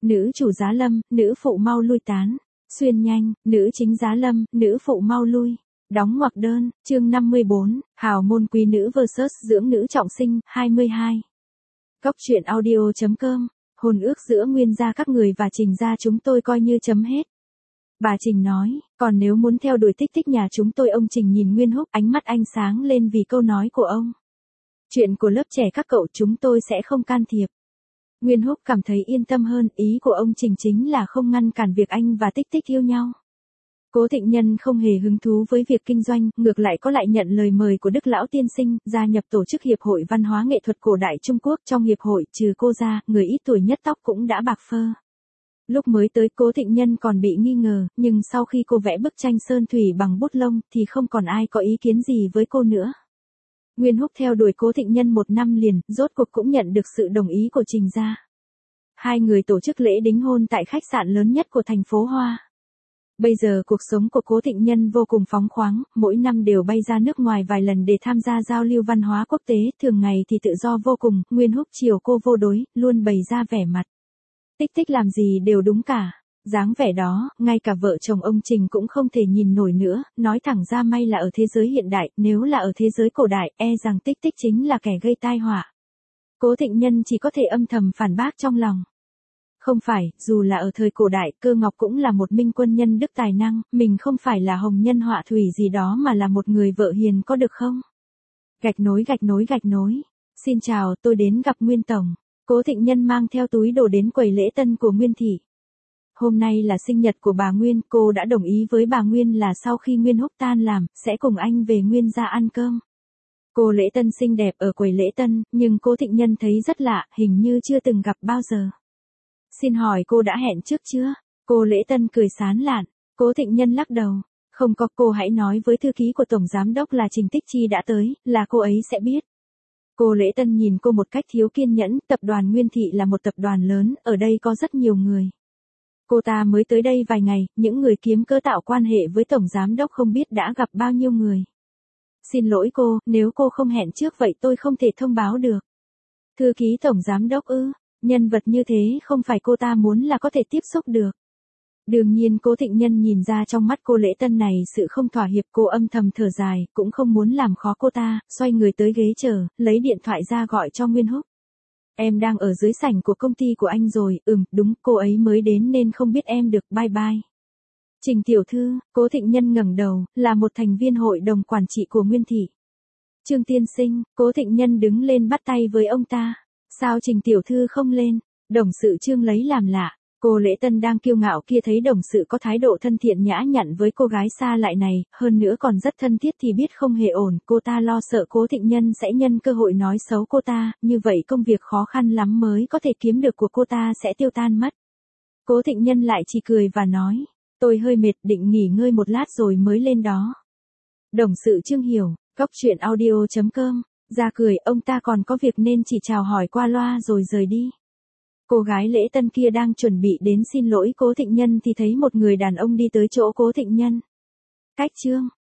nữ chủ giá lâm, nữ phụ mau lui tán. Xuyên nhanh, nữ chính giá lâm, nữ phụ mau lui. Đóng ngoặc đơn, chương 54, hào môn quý nữ vs dưỡng nữ trọng sinh, 22. Cóc truyện audio.com, hôn ước giữa Nguyên gia các người và Trình gia chúng tôi coi như chấm hết. Bà Trình nói, còn nếu muốn theo đuổi Tích Tích nhà chúng tôi. Ông Trình nhìn Nguyên Húc, ánh mắt anh sáng lên vì câu nói của ông. Chuyện của lớp trẻ các cậu chúng tôi sẽ không can thiệp. Nguyên Húc cảm thấy yên tâm hơn, ý của ông Trình chính là không ngăn cản việc anh và Tích Tích yêu nhau. Cố Thịnh Nhân không hề hứng thú với việc kinh doanh, ngược lại có lại nhận lời mời của Đức Lão Tiên Sinh, gia nhập tổ chức Hiệp hội Văn hóa Nghệ thuật Cổ đại Trung Quốc. Trong hiệp hội, trừ cô ra, người ít tuổi nhất tóc cũng đã bạc phơ. Lúc mới tới, Cố Thịnh Nhân còn bị nghi ngờ, nhưng sau khi cô vẽ bức tranh sơn thủy bằng bút lông, thì không còn ai có ý kiến gì với cô nữa. Nguyên Húc theo đuổi Cố Thịnh Nhân 1 năm liền, rốt cuộc cũng nhận được sự đồng ý của Trình gia. Hai người tổ chức lễ đính hôn tại khách sạn lớn nhất của thành phố Hoa. Bây giờ cuộc sống của Cố Thịnh Nhân vô cùng phóng khoáng, mỗi năm đều bay ra nước ngoài vài lần để tham gia giao lưu văn hóa quốc tế, thường ngày thì tự do vô cùng. Nguyên Húc chiều cô vô đối, luôn bày ra vẻ mặt. Tích Tích làm gì đều đúng cả. Dáng vẻ đó, ngay cả vợ chồng ông Trình cũng không thể nhìn nổi nữa, nói thẳng ra may là ở thế giới hiện đại, nếu là ở thế giới cổ đại, e rằng Tích Tích chính là kẻ gây tai họa. Cố Thịnh Nhân chỉ có thể âm thầm phản bác trong lòng. Không phải, dù là ở thời cổ đại, Cơ Ngọc cũng là một minh quân nhân đức tài năng, mình không phải là hồng nhân họa thủy gì đó mà là một người vợ hiền có được không? Gạch nối. Xin chào, tôi đến gặp Nguyên Tổng. Cố Thịnh Nhân mang theo túi đồ đến quầy lễ tân của Nguyên thị. Hôm nay là sinh nhật của bà Nguyên, cô đã đồng ý với bà Nguyên là sau khi Nguyên Húc tan làm, sẽ cùng anh về Nguyên gia ăn cơm. Cô lễ tân xinh đẹp ở quầy lễ tân, nhưng Cố Thịnh Nhân thấy rất lạ, hình như chưa từng gặp bao giờ. Xin hỏi cô đã hẹn trước chưa? Cô lễ tân cười sán lạn. Cố Thịnh Nhân lắc đầu. Không có, cô hãy nói với thư ký của Tổng Giám đốc là Trình Tích Chi đã tới, là cô ấy sẽ biết. Cô lễ tân nhìn cô một cách thiếu kiên nhẫn, tập đoàn Nguyên thị là một tập đoàn lớn, ở đây có rất nhiều người. Cô ta mới tới đây vài ngày, những người kiếm cớ tạo quan hệ với Tổng Giám đốc không biết đã gặp bao nhiêu người. Xin lỗi cô, nếu cô không hẹn trước vậy tôi không thể thông báo được. Thư ký Tổng Giám đốc ư? Nhân vật như thế không phải cô ta muốn là có thể tiếp xúc được. Đương nhiên Cố Thịnh Nhân nhìn ra trong mắt cô lễ tân này sự không thỏa hiệp, cô âm thầm thở dài, cũng không muốn làm khó cô ta, xoay người tới ghế chờ, lấy điện thoại ra gọi cho Nguyên Húc. Em đang ở dưới sảnh của công ty của anh rồi, đúng, cô ấy mới đến nên không biết em được, bye bye. Trình tiểu thư, Cố Thịnh Nhân ngẩng đầu, là một thành viên hội đồng quản trị của Nguyên thị. Trương tiên sinh, Cố Thịnh Nhân đứng lên bắt tay với ông ta. Sao Trình tiểu thư không lên? Đồng sự Trương lấy làm lạ. Cô lễ tân đang kiêu ngạo kia thấy đồng sự có thái độ thân thiện nhã nhặn với cô gái xa lại này, hơn nữa còn rất thân thiết thì biết không hề ổn, cô ta lo sợ Cố Thịnh Nhân sẽ nhân cơ hội nói xấu cô ta, như vậy công việc khó khăn lắm mới có thể kiếm được của cô ta sẽ tiêu tan mất. Cố Thịnh Nhân lại chỉ cười và nói, tôi hơi mệt, định nghỉ ngơi một lát rồi mới lên đó. Đồng sự Trương hiểu, cóc truyện audio.com, ra cười, ông ta còn có việc nên chỉ chào hỏi qua loa rồi rời đi. Cô gái lễ tân kia đang chuẩn bị đến xin lỗi Cố Thịnh Nhân thì thấy một người đàn ông đi tới chỗ Cố Thịnh Nhân. Cách Trương,